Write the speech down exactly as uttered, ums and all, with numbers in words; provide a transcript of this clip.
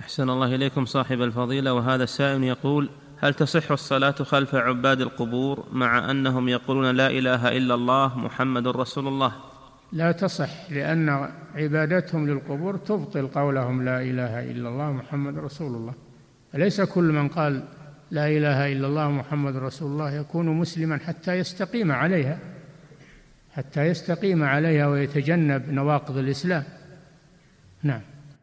أحسن الله إليكم صاحب الفضيلة. وهذا السائل يقول: هل تصح الصلاة خلف عباد القبور مع أنهم يقولون لا إله إلا الله محمد رسول الله؟ لا تصح، لأن عبادتهم للقبور تبطل قولهم لا إله إلا الله محمد رسول الله. فليس كل من قال لا إله إلا الله محمد رسول الله يكون مسلما حتى يستقيم عليها حتى يستقيم عليها ويتجنب نواقض الإسلام. نعم.